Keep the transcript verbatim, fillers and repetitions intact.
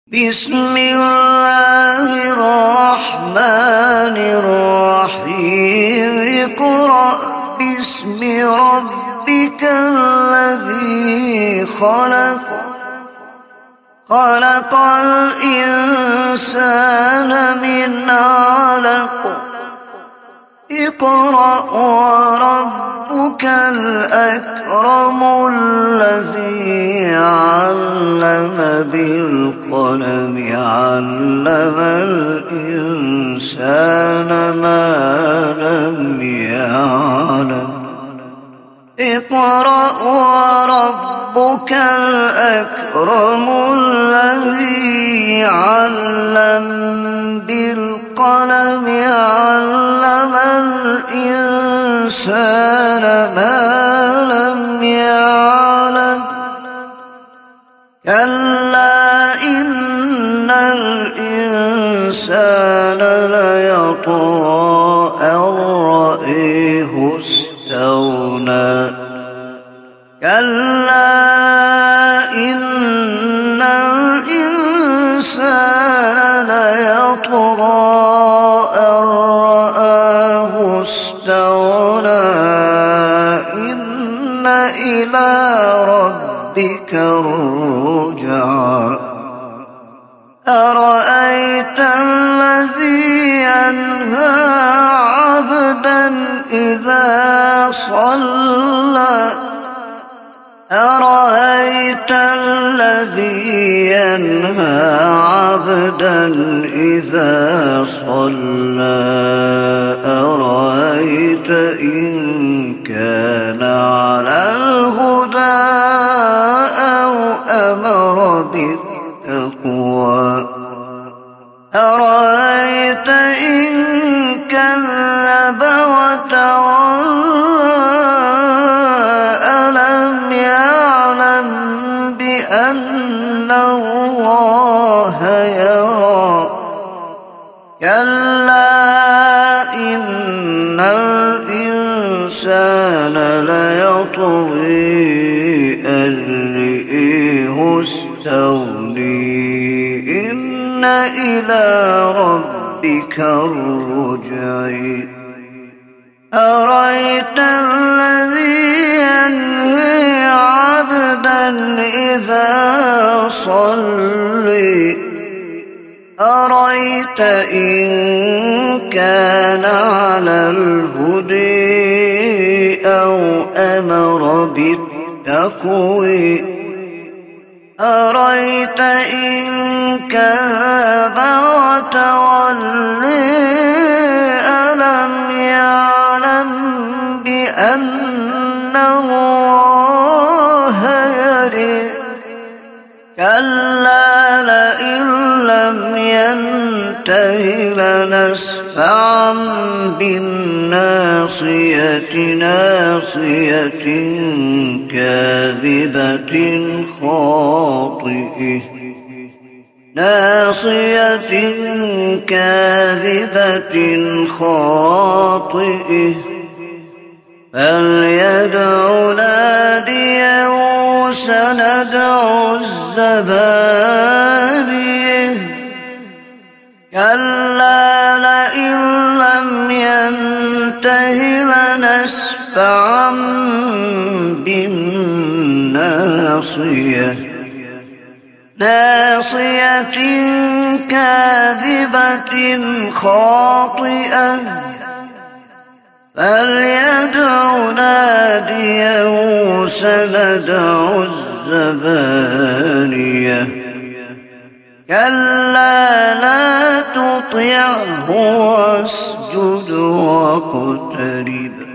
بسم الله الرحمن الرحيم اقرأ باسم ربك الذي خلق خلق الإنسان من علق اقرأ وربك الأكرم الذي علم بالقلم علم الإنسان ما لم يعلم اقرأ وربك الأكرم الذي علم بالقلم علم الإنسان ما لم يعلم كلا إن الإنسان ليطغى أن رآه استغنى كلا إن الإنسان ليطغى أن رآه استغنى إن إلى ربك الرجعى أرأيت الذي ينهى عبدا إذا صلى أرأيت الذي ينهى عبدا إذا صلى أرأيت إن كان على الهدى أو أمر بالتقوى أرأيت إن كذب وتولى ألم يعلم بأن الله يرى كلا إن الإنسان ليطغي أن رآه استغنى إن إلى ربك الرجع أرأيت الذي ينهي عبدا إذا صلى أرأيت إن كان على الهدى أو أمر بالتقوى أرأيت إن كذب وتولى ألم يعلم بأن الله يرى كلا لئن لم ينته لنسفعا بالناصية ناصية كاذبة خاطئة ناصية كاذبة خاطئة فليدع ناديه سندع الزبانية كلا لئن لم ينته لنسفعا بالناصية ناصية كاذبة خاطئة فليدع ناديه سندع الزبانية كلا لا تطعه واسجد واقترب